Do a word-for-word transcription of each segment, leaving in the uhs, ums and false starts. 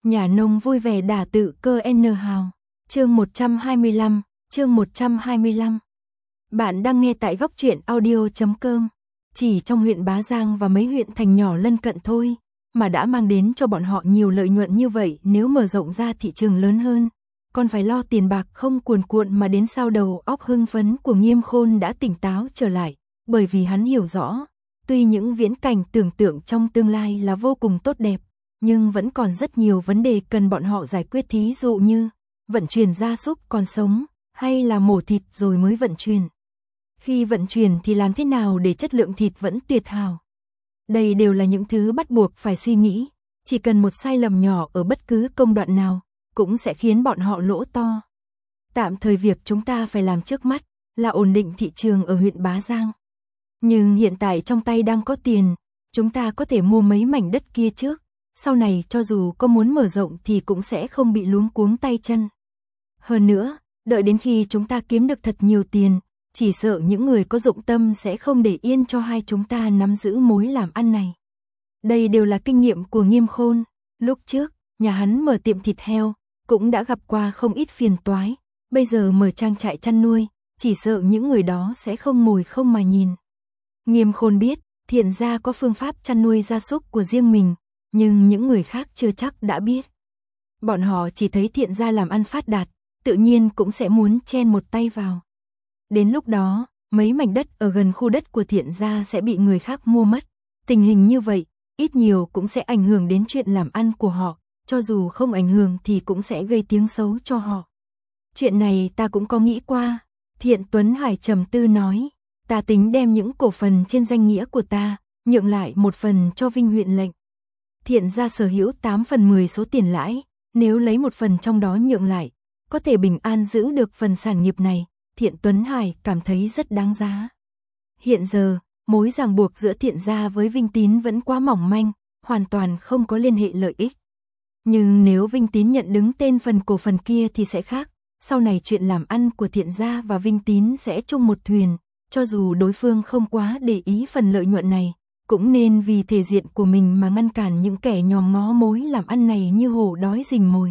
Nhà nông vui vẻ đả tự cơ N hào. Chương một trăm hai mươi lăm, chương một trăm hai mươi lăm. Bạn đang nghe tại góc truyện audio chấm com. Chỉ trong huyện Bá Giang và mấy huyện thành nhỏ lân cận thôi, mà đã mang đến cho bọn họ nhiều lợi nhuận như vậy. Nếu mở rộng ra thị trường lớn hơn, còn phải lo tiền bạc không cuồn cuộn mà đến sao. Đầu óc hưng phấn của Nghiêm Khôn đã tỉnh táo trở lại, bởi vì hắn hiểu rõ, tuy những viễn cảnh tưởng tượng trong tương lai là vô cùng tốt đẹp, nhưng vẫn còn rất nhiều vấn đề cần bọn họ giải quyết, thí dụ như vận chuyển gia súc còn sống, hay là mổ thịt rồi mới vận chuyển. Khi vận chuyển thì làm thế nào để chất lượng thịt vẫn tuyệt hảo? Đây đều là những thứ bắt buộc phải suy nghĩ, chỉ cần một sai lầm nhỏ ở bất cứ công đoạn nào, cũng sẽ khiến bọn họ lỗ to. Tạm thời việc chúng ta phải làm trước mắt là ổn định thị trường ở huyện Bá Giang. Nhưng hiện tại trong tay đang có tiền, chúng ta có thể mua mấy mảnh đất kia trước, sau này cho dù có muốn mở rộng thì cũng sẽ không bị luống cuống tay chân. Hơn nữa, đợi đến khi chúng ta kiếm được thật nhiều tiền, chỉ sợ những người có dụng tâm sẽ không để yên cho hai chúng ta nắm giữ mối làm ăn này. Đây đều là kinh nghiệm của Nghiêm Khôn. Lúc trước, nhà hắn mở tiệm thịt heo, cũng đã gặp qua không ít phiền toái. Bây giờ mở trang trại chăn nuôi, chỉ sợ những người đó sẽ không ngồi không mà nhìn. Nghiêm Khôn biết, Thiện gia có phương pháp chăn nuôi gia súc của riêng mình, nhưng những người khác chưa chắc đã biết. Bọn họ chỉ thấy Thiện gia làm ăn phát đạt, tự nhiên cũng sẽ muốn chen một tay vào. Đến lúc đó, mấy mảnh đất ở gần khu đất của Thiện gia sẽ bị người khác mua mất. Tình hình như vậy, ít nhiều cũng sẽ ảnh hưởng đến chuyện làm ăn của họ, cho dù không ảnh hưởng thì cũng sẽ gây tiếng xấu cho họ. Chuyện này ta cũng có nghĩ qua, Thiện Tuấn Hải trầm tư nói, ta tính đem những cổ phần trên danh nghĩa của ta, nhượng lại một phần cho Vinh huyện lệnh. Thiện gia sở hữu tám phần mười số tiền lãi, nếu lấy một phần trong đó nhượng lại, có thể bình an giữ được phần sản nghiệp này. Thiện Tuấn Hải cảm thấy rất đáng giá. Hiện giờ, mối ràng buộc giữa Thiện gia với Vinh Tín vẫn quá mỏng manh, hoàn toàn không có liên hệ lợi ích. Nhưng nếu Vinh Tín nhận đứng tên phần cổ phần kia thì sẽ khác, sau này chuyện làm ăn của Thiện gia và Vinh Tín sẽ chung một thuyền, cho dù đối phương không quá để ý phần lợi nhuận này, cũng nên vì thể diện của mình mà ngăn cản những kẻ nhòm ngó mối làm ăn này như hổ đói rình mồi.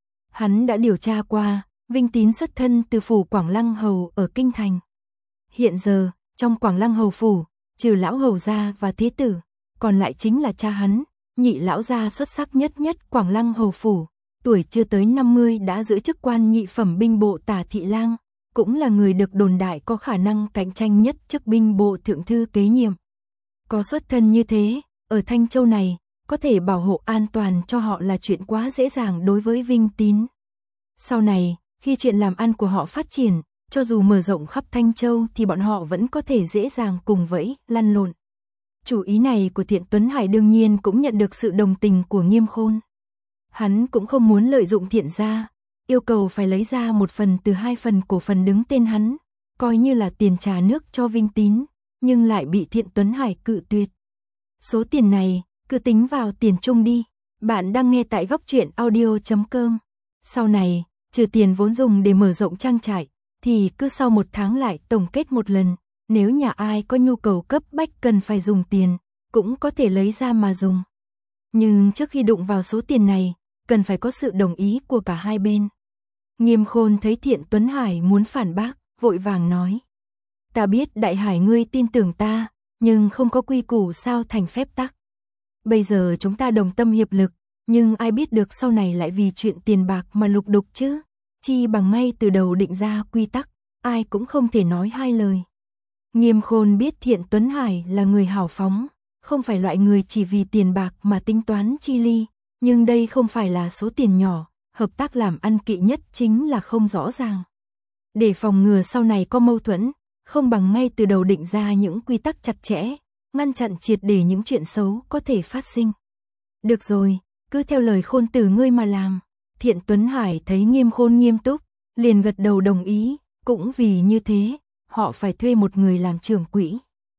Hắn đã điều tra qua, Vinh Tín xuất thân từ phủ Quảng Lăng Hầu ở Kinh Thành. Hiện giờ, trong Quảng Lăng Hầu phủ, trừ lão hầu gia và thế tử, còn lại chính là cha hắn, nhị lão gia xuất sắc nhất nhất Quảng Lăng Hầu phủ, tuổi chưa tới năm mươi đã giữ chức quan nhị phẩm binh bộ tả thị lang, cũng là người được đồn đại có khả năng cạnh tranh nhất chức binh bộ thượng thư kế nhiệm. Có xuất thân như thế, ở Thanh Châu này, có thể bảo hộ an toàn cho họ là chuyện quá dễ dàng đối với Vinh Tín. Sau này, khi chuyện làm ăn của họ phát triển, cho dù mở rộng khắp Thanh Châu thì bọn họ vẫn có thể dễ dàng cùng vẫy, lăn lộn. Chủ ý này của Thiện Tuấn Hải đương nhiên cũng nhận được sự đồng tình của Nghiêm Khôn. Hắn cũng không muốn lợi dụng Thiện gia, yêu cầu phải lấy ra một phần từ hai phần cổ phần đứng tên hắn, coi như là tiền trà nước cho Vinh Tín, nhưng lại bị Thiện Tuấn Hải cự tuyệt. Số tiền này, cứ tính vào tiền chung đi. Bạn đang nghe tại góc truyện audio chấm com. Sau này, trừ tiền vốn dùng để mở rộng trang trại, thì cứ sau một tháng lại tổng kết một lần. Nếu nhà ai có nhu cầu cấp bách cần phải dùng tiền, cũng có thể lấy ra mà dùng. Nhưng trước khi đụng vào số tiền này, cần phải có sự đồng ý của cả hai bên. Nghiêm Khôn thấy Thiện Tuấn Hải muốn phản bác, vội vàng nói. Ta biết Đại Hải ngươi tin tưởng ta, nhưng không có quy củ sao thành phép tắc. Bây giờ chúng ta đồng tâm hiệp lực, nhưng ai biết được sau này lại vì chuyện tiền bạc mà lục đục chứ. Chi bằng ngay từ đầu định ra quy tắc, ai cũng không thể nói hai lời. Nghiêm Khôn biết Thiện Tuấn Hải là người hào phóng, không phải loại người chỉ vì tiền bạc mà tính toán chi ly, nhưng đây không phải là số tiền nhỏ, hợp tác làm ăn kỵ nhất chính là không rõ ràng. Để phòng ngừa sau này có mâu thuẫn, không bằng ngay từ đầu định ra những quy tắc chặt chẽ, ngăn chặn triệt để những chuyện xấu có thể phát sinh. Được rồi, cứ theo lời Khôn tử ngươi mà làm. Thiện Tuấn Hải thấy Nghiêm Khôn nghiêm túc, liền gật đầu đồng ý, cũng vì như thế, họ phải thuê một người làm trưởng quỹ.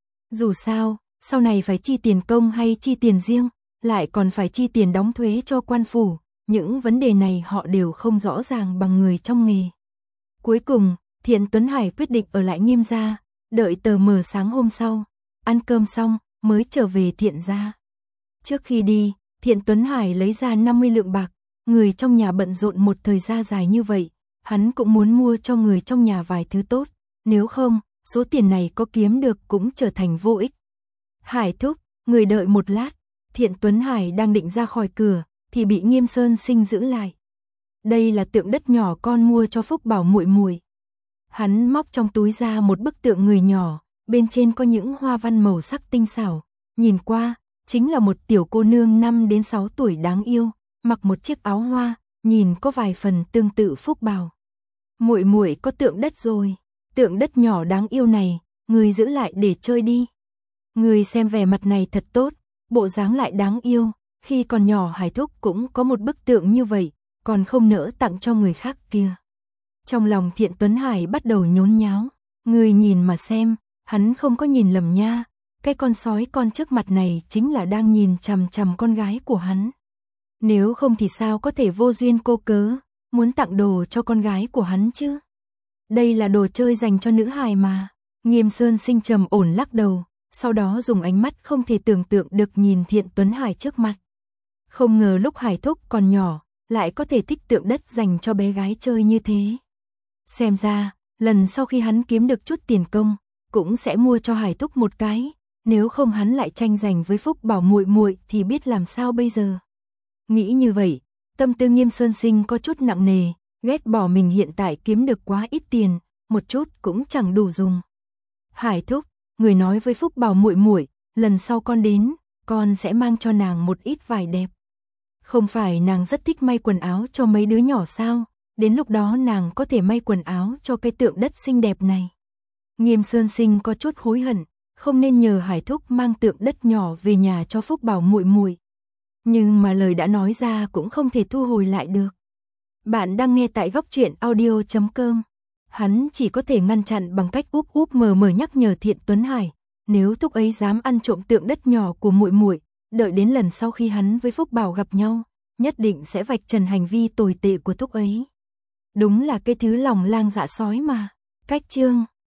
Dù sao, sau này phải chi tiền công hay chi tiền riêng, lại còn phải chi tiền đóng thuế cho quan phủ, những vấn đề này họ đều không rõ ràng bằng người trong nghề. Cuối cùng, Thiện Tuấn Hải quyết định ở lại Nghiêm gia, đợi tờ mờ sáng hôm sau, ăn cơm xong mới trở về Thiện gia. Trước khi đi, Thiện Tuấn Hải lấy ra năm mươi lượng bạc, người trong nhà bận rộn một thời gian dài như vậy, hắn cũng muốn mua cho người trong nhà vài thứ tốt, nếu không, số tiền này có kiếm được cũng trở thành vô ích. Hải thúc, người đợi một lát, Thiện Tuấn Hải đang định ra khỏi cửa, thì bị Nghiêm Sơn Sinh giữ lại. Đây là tượng đất nhỏ con mua cho Phúc Bảo muội muội. Hắn móc trong túi ra một bức tượng người nhỏ, bên trên có những hoa văn màu sắc tinh xảo, nhìn qua, chính là một tiểu cô nương năm đến sáu tuổi đáng yêu, mặc một chiếc áo hoa, nhìn có vài phần tương tự Phúc Bảo. Muội muội có tượng đất rồi, tượng đất nhỏ đáng yêu này, người giữ lại để chơi đi. Người xem vẻ mặt này thật tốt, bộ dáng lại đáng yêu, khi còn nhỏ Hải thúc cũng có một bức tượng như vậy, còn không nỡ tặng cho người khác kia. Trong lòng Thiện Tuấn Hải bắt đầu nhốn nháo, người nhìn mà xem, hắn không có nhìn lầm nha, cái con sói con trước mặt này chính là đang nhìn chằm chằm con gái của hắn. Nếu không thì sao có thể vô duyên cô cớ, muốn tặng đồ cho con gái của hắn chứ? Đây là đồ chơi dành cho nữ hài mà. Nghiêm Sơn Sinh trầm ổn lắc đầu, sau đó dùng ánh mắt không thể tưởng tượng được nhìn Thiện Tuấn Hải trước mặt. Không ngờ lúc Hải thúc còn nhỏ, lại có thể thích tượng đất dành cho bé gái chơi như thế. Xem ra, lần sau khi hắn kiếm được chút tiền công, cũng sẽ mua cho Hải thúc một cái, nếu không hắn lại tranh giành với Phúc Bảo muội muội thì biết làm sao bây giờ. Nghĩ như vậy, tâm tư Nghiêm Sơn Sinh có chút nặng nề, ghét bỏ mình hiện tại kiếm được quá ít tiền, một chút cũng chẳng đủ dùng. Hải thúc, người nói với Phúc Bảo muội muội, lần sau con đến, con sẽ mang cho nàng một ít vải đẹp. Không phải nàng rất thích may quần áo cho mấy đứa nhỏ sao, đến lúc đó nàng có thể may quần áo cho cái tượng đất xinh đẹp này. Nghiêm Sơn Sinh có chút hối hận, không nên nhờ Hải thúc mang tượng đất nhỏ về nhà cho Phúc Bảo muội muội. Nhưng mà lời đã nói ra cũng không thể thu hồi lại được. Bạn đang nghe tại góc truyện audio chấm com. Hắn chỉ có thể ngăn chặn bằng cách úp úp mờ mờ nhắc nhở Thiện Tuấn Hải, nếu thúc ấy dám ăn trộm tượng đất nhỏ của muội muội, đợi đến lần sau khi hắn với Phúc Bảo gặp nhau, nhất định sẽ vạch trần hành vi tồi tệ của thúc ấy. Đúng là cái thứ lòng lang dạ sói mà. Cách chương